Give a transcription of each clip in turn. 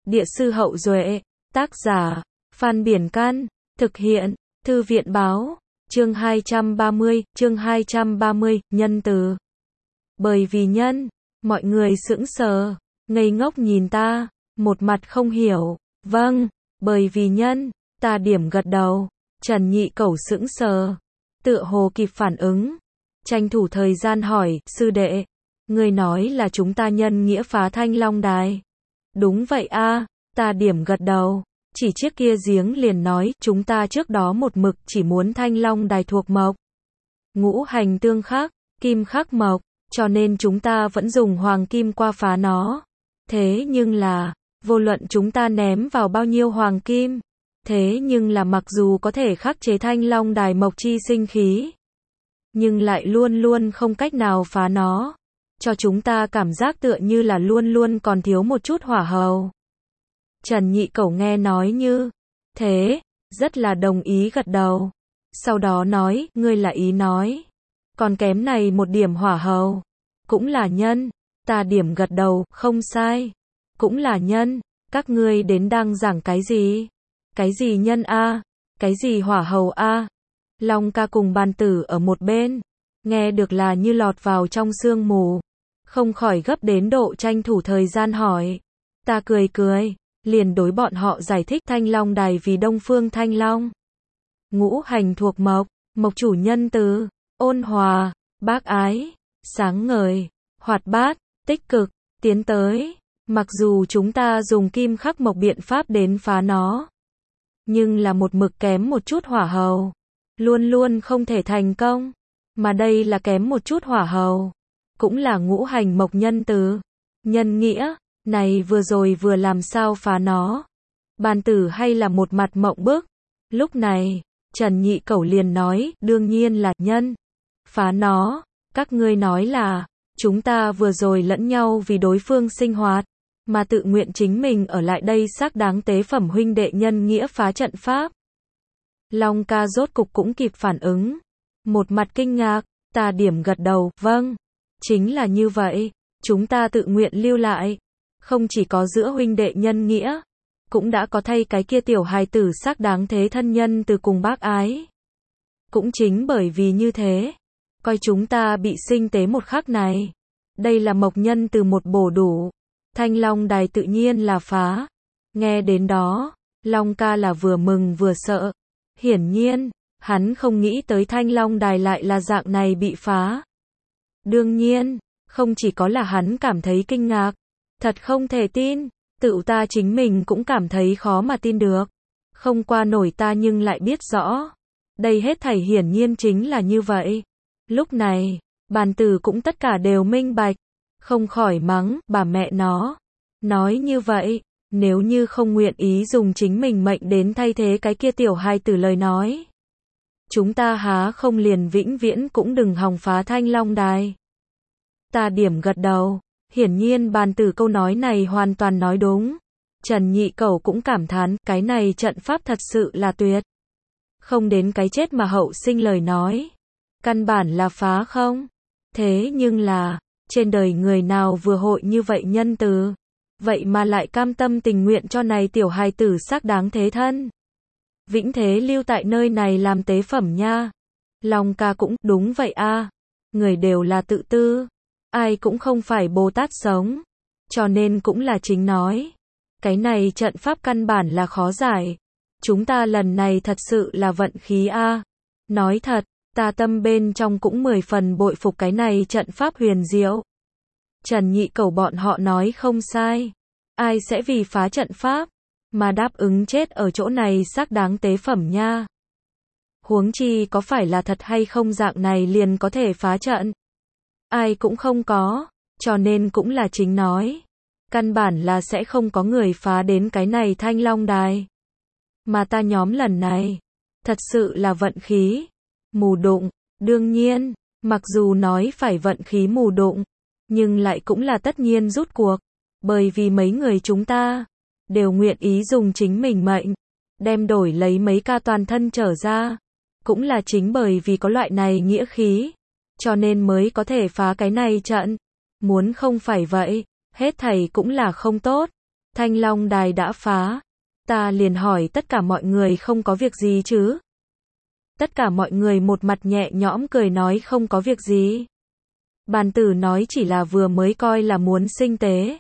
Địa sư Hậu Duệ, tác giả, Phan Biển Can, thực hiện, Thư viện Báo, chương 230, nhân từ. Bởi vì nhân, mọi người sững sờ, ngây ngốc nhìn ta, một mặt không hiểu, vâng, bởi vì nhân, ta điểm gật đầu, Trần Nhị Cẩu sững sờ, tựa hồ kịp phản ứng, tranh thủ thời gian hỏi, sư đệ, người nói là chúng ta nhân nghĩa phá Thanh Long Đài. Đúng vậy a, ta điểm gật đầu, chỉ chiếc kia giếng liền nói, chúng ta trước đó một mực chỉ muốn Thanh Long Đài thuộc mộc. Ngũ hành tương khắc, kim khắc mộc, cho nên chúng ta vẫn dùng hoàng kim qua phá nó. Thế nhưng là, vô luận chúng ta ném vào bao nhiêu hoàng kim, thế nhưng là mặc dù có thể khắc chế Thanh Long Đài mộc chi sinh khí, nhưng lại luôn luôn không cách nào phá nó, cho chúng ta cảm giác tựa như là luôn luôn còn thiếu một chút hỏa hầu. Trần Nhị Cẩu nghe nói như thế, rất là đồng ý gật đầu. Sau đó nói, ngươi là ý nói, còn kém này một điểm hỏa hầu, cũng là nhân. Ta điểm gật đầu, không sai, cũng là nhân. Các ngươi đến đang giảng cái gì? Cái gì nhân a? Cái gì hỏa hầu a? Long ca cùng Bàn Tử ở một bên, nghe được là như lọt vào trong sương mù, không khỏi gấp đến độ tranh thủ thời gian hỏi. Ta cười cười, liền đối bọn họ giải thích Thanh Long Đài vì Đông Phương Thanh Long. Ngũ hành thuộc mộc, mộc chủ nhân từ, ôn hòa, bác ái, sáng ngời, hoạt bát, tích cực, tiến tới. Mặc dù chúng ta dùng kim khắc mộc biện pháp đến phá nó, nhưng là một mực kém một chút hỏa hầu, luôn luôn không thể thành công. Mà đây là kém một chút hỏa hầu, cũng là ngũ hành mộc nhân từ, nhân nghĩa, này vừa rồi vừa làm sao phá nó. Bàn Tử hay là một mặt mộng bức. Lúc này, Trần Nhị Cẩu liền nói, đương nhiên là nhân, phá nó. Các ngươi nói là, chúng ta vừa rồi lẫn nhau vì đối phương sinh hoạt, mà tự nguyện chính mình ở lại đây xác đáng tế phẩm huynh đệ nhân nghĩa phá trận pháp. Long ca rốt cục cũng kịp phản ứng, một mặt kinh ngạc. Ta điểm gật đầu, vâng, chính là như vậy, chúng ta tự nguyện lưu lại, không chỉ có giữa huynh đệ nhân nghĩa, cũng đã có thay cái kia tiểu hài tử xác đáng thế thân nhân từ cùng bác ái. Cũng chính bởi vì như thế, coi chúng ta bị sinh tế một khắc này, đây là mộc nhân từ một bổ đủ, Thanh Long Đài tự nhiên là phá. Nghe đến đó, Long ca là vừa mừng vừa sợ, hiển nhiên, hắn không nghĩ tới Thanh Long Đài lại là dạng này bị phá. Đương nhiên, không chỉ có là hắn cảm thấy kinh ngạc, thật không thể tin, tự ta chính mình cũng cảm thấy khó mà tin được. Không qua nổi ta nhưng lại biết rõ, đây hết thảy hiển nhiên chính là như vậy. Lúc này, Bàn Tử cũng tất cả đều minh bạch, không khỏi mắng, bà mẹ nó. Nói như vậy, nếu như không nguyện ý dùng chính mình mệnh đến thay thế cái kia tiểu hài tử lời nói, chúng ta há không liền vĩnh viễn cũng đừng hòng phá Thanh Long Đài. Ta điểm gật đầu, hiển nhiên Bàn Tử câu nói này hoàn toàn nói đúng. Trần Nhị Cẩu cũng cảm thán, cái này trận pháp thật sự là tuyệt. Không đến cái chết mà hậu sinh lời nói, căn bản là phá không. Thế nhưng là, trên đời người nào vừa hội như vậy nhân từ, vậy mà lại cam tâm tình nguyện cho này tiểu hài tử xác đáng thế thân, vĩnh thế lưu tại nơi này làm tế phẩm nha. Long ca cũng, đúng vậy a, người đều là tự tư, ai cũng không phải Bồ Tát sống, cho nên cũng là chính nói, cái này trận pháp căn bản là khó giải, chúng ta lần này thật sự là vận khí a. Nói thật, ta tâm bên trong cũng 10 phần bội phục cái này trận pháp huyền diệu. Trần Nhị Cẩu bọn họ nói không sai, ai sẽ vì phá trận pháp mà đáp ứng chết ở chỗ này xác đáng tế phẩm nha. Huống chi có phải là thật hay không dạng này liền có thể phá trận, ai cũng không có, cho nên cũng là chính nói, căn bản là sẽ không có người phá đến cái này Thanh Long Đài. Mà ta nhóm lần này, thật sự là vận khí mù đụng. Đương nhiên, mặc dù nói phải vận khí mù đụng, nhưng lại cũng là tất nhiên rút cuộc, bởi vì mấy người chúng ta đều nguyện ý dùng chính mình mệnh đem đổi lấy mấy ca toàn thân trở ra, cũng là chính bởi vì có loại này nghĩa khí, cho nên mới có thể phá cái này trận. Muốn không phải vậy, hết thảy cũng là không tốt. Thanh Long Đài đã phá. Ta liền hỏi tất cả mọi người không có việc gì chứ? Tất cả mọi người một mặt nhẹ nhõm cười nói không có việc gì. Bàn tử nói chỉ là vừa mới coi là muốn sinh tế.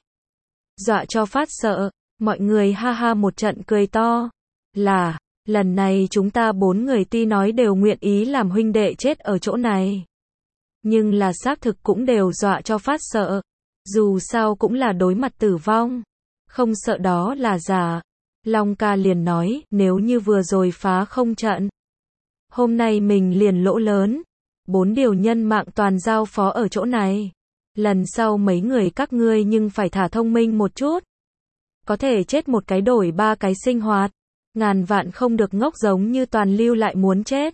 Dọa cho phát sợ, mọi người ha ha một trận cười to. Là, lần này chúng ta 4 người tuy nói đều nguyện ý làm huynh đệ chết ở chỗ này. Nhưng là xác thực cũng đều dọa cho phát sợ. Dù sao cũng là đối mặt tử vong. Không sợ đó là giả. Long ca liền nói, nếu như vừa rồi phá không trận. Hôm nay mình liền lỗ lớn. 4 điều nhân mạng toàn giao phó ở chỗ này. Lần sau mấy người các ngươi nhưng phải thả thông minh một chút. Có thể chết một cái đổi 3 cái sinh hoạt. Ngàn vạn không được ngốc giống như toàn lưu lại muốn chết.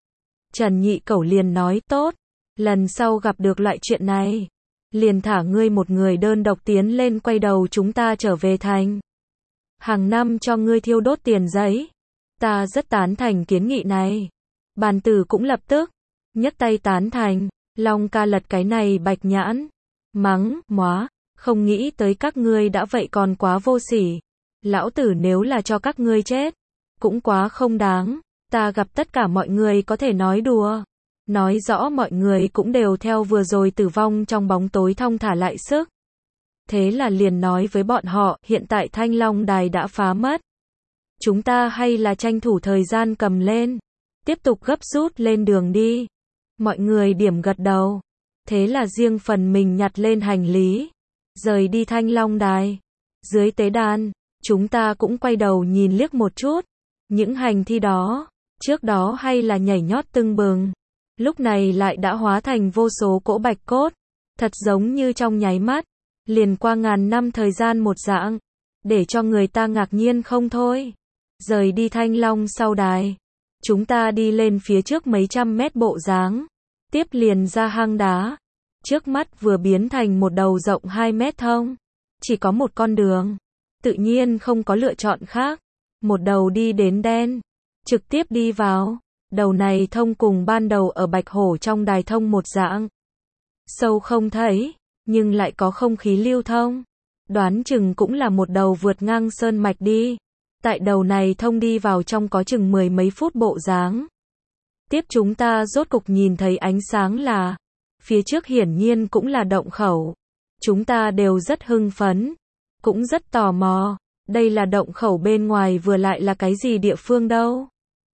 Trần Nhị Cẩu liền nói tốt. Lần sau gặp được loại chuyện này. Liền thả ngươi một người đơn độc tiến lên quay đầu chúng ta trở về thành. Hàng năm cho ngươi thiêu đốt tiền giấy. Ta rất tán thành kiến nghị này. Bàn tử cũng lập tức nhấc tay tán thành. Long ca lật cái này bạch nhãn. Mắng, móa, không nghĩ tới các ngươi đã vậy còn quá vô sỉ. Lão tử nếu là cho các ngươi chết, cũng quá không đáng. Ta gặp tất cả mọi người có thể nói đùa. Nói rõ mọi người cũng đều theo vừa rồi tử vong trong bóng tối thong thả lại sức. Thế là liền nói với bọn họ, hiện tại Thanh Long Đài đã phá mất. Chúng ta hay là tranh thủ thời gian cầm lên. Tiếp tục gấp rút lên đường đi. Mọi người điểm gật đầu. Thế là riêng phần mình nhặt lên hành lý. Rời đi Thanh Long Đài. Dưới tế đàn, chúng ta cũng quay đầu nhìn liếc một chút. Những hành thi đó, trước đó hay là nhảy nhót tưng bừng. Lúc này lại đã hóa thành vô số cỗ bạch cốt. Thật giống như trong nháy mắt. Liền qua ngàn năm thời gian một dạng. Để cho người ta ngạc nhiên không thôi. Rời đi Thanh Long sau đài. Chúng ta đi lên phía trước mấy trăm mét bộ dáng. Tiếp liền ra hang đá. Trước mắt vừa biến thành một đầu rộng 2 mét thông. Chỉ có một con đường. Tự nhiên không có lựa chọn khác. Một đầu đi đến đen. Trực tiếp đi vào. Đầu này thông cùng ban đầu ở Bạch Hổ trong đài thông một dạng. Sâu không thấy, nhưng lại có không khí lưu thông. Đoán chừng cũng là một đầu vượt ngang sơn mạch đi. Tại đầu này thông đi vào trong có chừng 10 mấy phút bộ dáng. Tiếp chúng ta rốt cục nhìn thấy ánh sáng là. Phía trước hiển nhiên cũng là động khẩu. Chúng ta đều rất hưng phấn. Cũng rất tò mò. Đây là động khẩu bên ngoài vừa lại là cái gì địa phương đâu.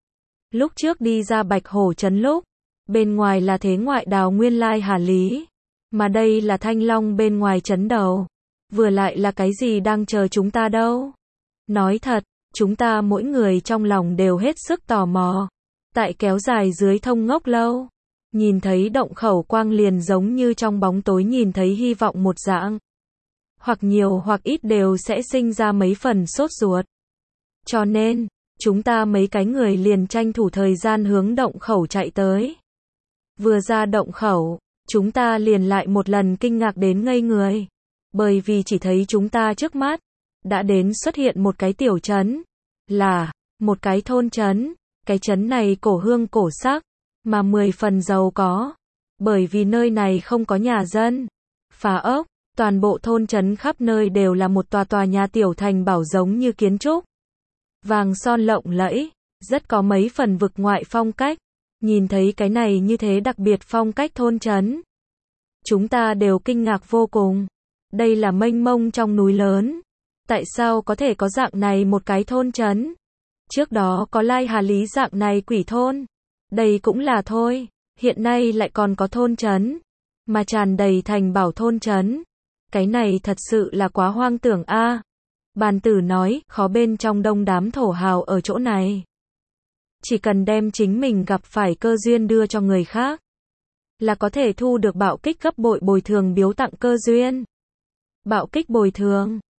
Lúc trước đi ra Bạch Hổ trấn lúc. Bên ngoài là thế ngoại đào nguyên lai Hà Lý. Mà đây là Thanh Long bên ngoài trấn đầu. Vừa lại là cái gì đang chờ chúng ta đâu. Nói thật, chúng ta mỗi người trong lòng đều hết sức tò mò. Tại kéo dài dưới thông ngốc lâu. Nhìn thấy động khẩu quang liền giống như trong bóng tối nhìn thấy hy vọng một dạng. Hoặc nhiều hoặc ít đều sẽ sinh ra mấy phần sốt ruột. Cho nên, chúng ta mấy cái người liền tranh thủ thời gian hướng động khẩu chạy tới. Vừa ra động khẩu, chúng ta liền lại một lần kinh ngạc đến ngây người. Bởi vì chỉ thấy chúng ta trước mắt, đã đến xuất hiện một cái tiểu trấn. Là, một cái thôn trấn. Cái trấn này cổ hương cổ sắc, mà 10 phần giàu có. Bởi vì nơi này không có nhà dân, phá ốc, toàn bộ thôn trấn khắp nơi đều là một tòa tòa nhà tiểu thành bảo giống như kiến trúc. Vàng son lộng lẫy, rất có mấy phần vực ngoại phong cách. Nhìn thấy cái này như thế đặc biệt phong cách thôn trấn. Chúng ta đều kinh ngạc vô cùng. Đây là mênh mông trong núi lớn. Tại sao có thể có dạng này một cái thôn trấn? Trước đó có Lai Hà Lý dạng này quỷ thôn. Đây cũng là thôi. Hiện nay lại còn có thôn trấn. Mà tràn đầy thành bảo thôn trấn. Cái này thật sự là quá hoang tưởng a. Bàn tử nói, khó bên trong đông đám thổ hào ở chỗ này. Chỉ cần đem chính mình gặp phải cơ duyên đưa cho người khác. Là có thể thu được bạo kích gấp bội bồi thường biếu tặng cơ duyên. Bạo kích bồi thường.